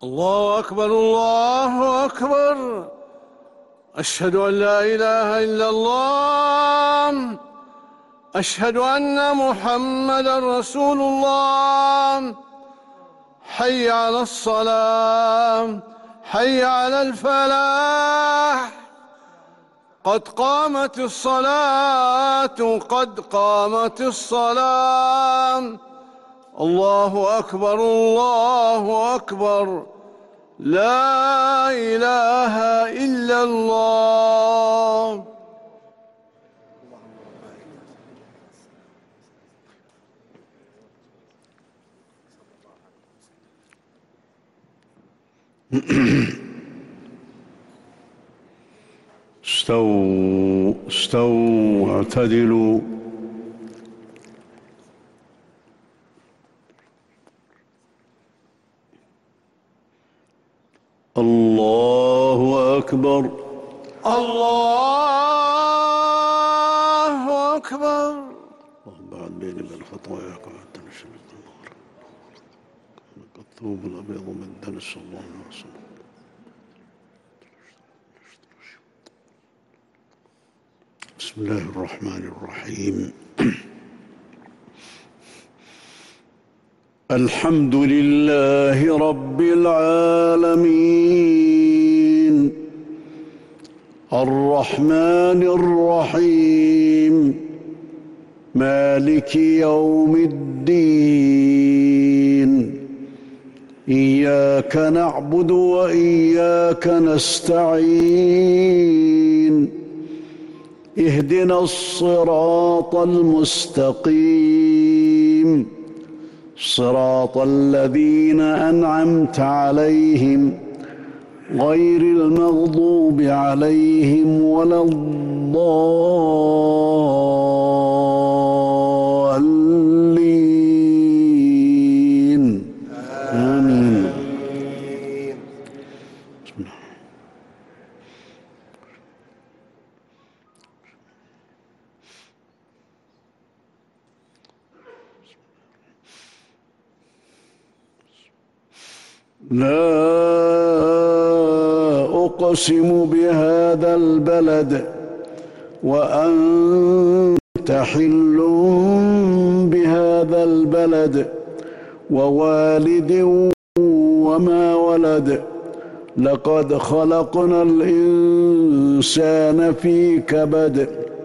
الله أكبر الله أكبر. أشهد أن لا إله إلا الله. أشهد أن محمدًا رسول الله. حي على الصلاة، حي على الفلاح. قد قامت الصلاة، قد قامت الصلاة. الله أكبر الله أكبر. لا إله إلا الله. استووا استووا واعتدلوا. الله أكبر الله أكبر. اللهم بعد بيني وبين خطاياك وعدتني شمس النار الثوب الأبيض من دنس. الله عليه وسلم. بسم الله الرحمن الرحيم. الحمد لله رب العالمين الرحمن الرحيم مالك يوم الدين. إياك نعبد وإياك نستعين. اهدنا الصراط المستقيم صراط الذين أنعمت عليهم غير المغضوب عليهم ولا الضالين. آمين. بسم الله. لا أقسم بهذا البلد وأنت حل بهذا البلد ووالد وما ولد. لقد خلقنا الإنسان في كبد.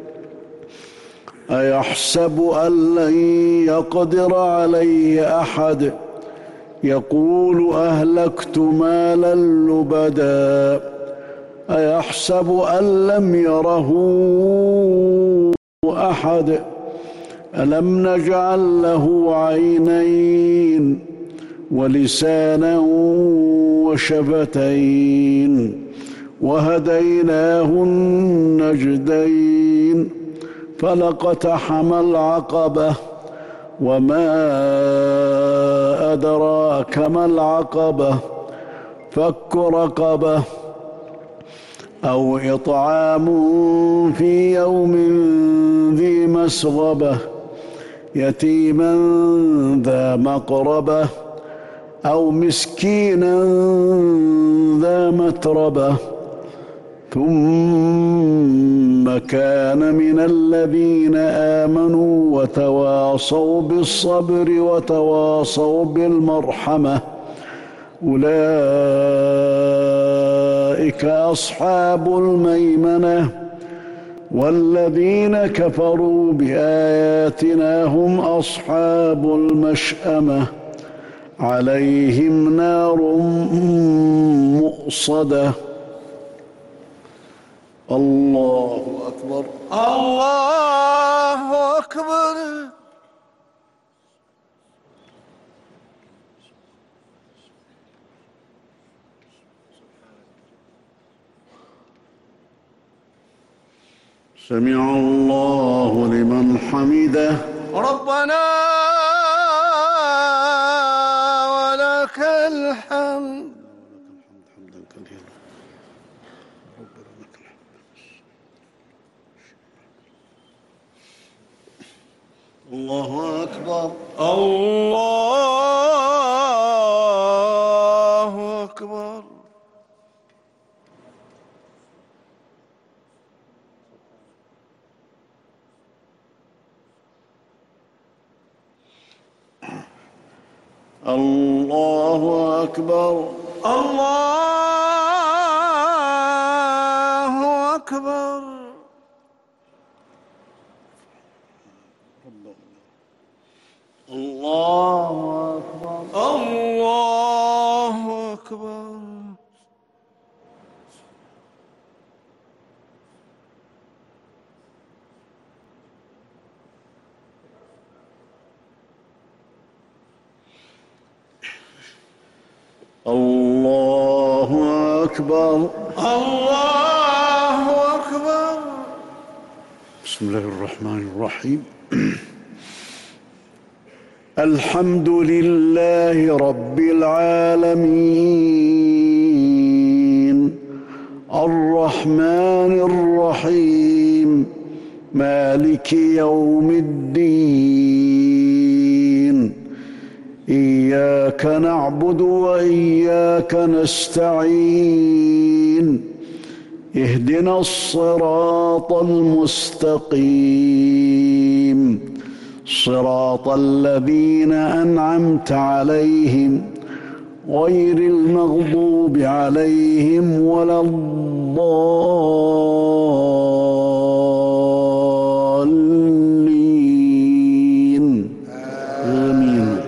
أيحسب أن لن يقدر عليه أحد. يقول أهلكت مالا لبدا. أيحسب أن لم يره أحد. ألم نجعل له عينين ولسانا وشفتين وهديناه النجدين. فلاقتحم العقبة وما أدراك ما العقبة. فك رقبة أو إطعام في يوم ذي مسغبة يتيما ذا مقربة أو مسكينا ذا متربة. ثم كان من الذين آمنوا وتواصوا بالصبر وتواصوا بالمرحمة. أولئك أصحاب الميمنة. والذين كفروا بآياتنا هم أصحاب المشأمة. عليهم نار مؤصدة. الله أكبر الله أكبر. سمع الله لمن حمده. ربنا ولك الحمد. حمدا كثيرا. ربنا لك الحمد. الله أكبر الله الله أكبر. الله أكبر. الله أكبر. الله أكبر. الله أكبر. الله أكبر. بسم الله الرحمن الرحيم. الحمد لله رب العالمين الرحمن الرحيم مالك يوم الدين إياك نعبد وإياك نستعين اهدنا الصراط المستقيم صراط الذين أنعمت عليهم غير المغضوب عليهم ولا الضالين آمين.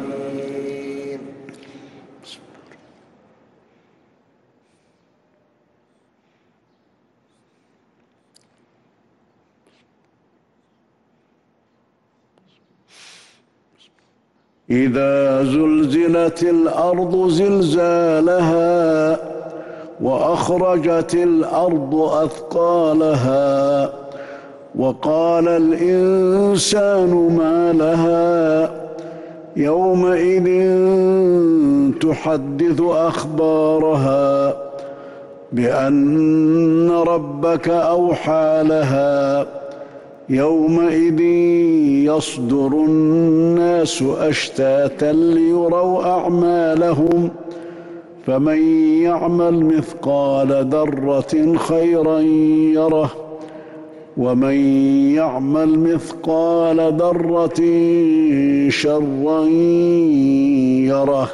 إذا زلزلت الأرض زلزالها وأخرجت الأرض أثقالها وقال الإنسان ما لها يومئذ تحدث أخبارها بأن ربك أوحى لها يومئذ يصدر الناس أشتاتا ليروا أعمالهم فمن يعمل مثقال ذرة خيرا يره ومن يعمل مثقال ذرة شرا يره.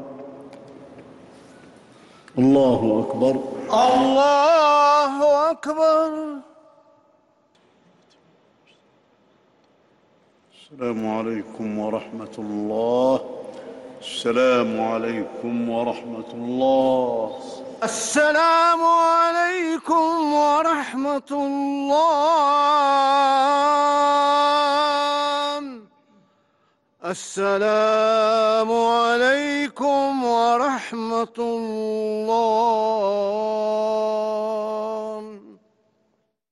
الله أكبر. الله أكبر. السلام عليكم ورحمة الله. السلام عليكم ورحمة الله. السلام عليكم ورحمة الله. السلام عليكم ورحمة الله.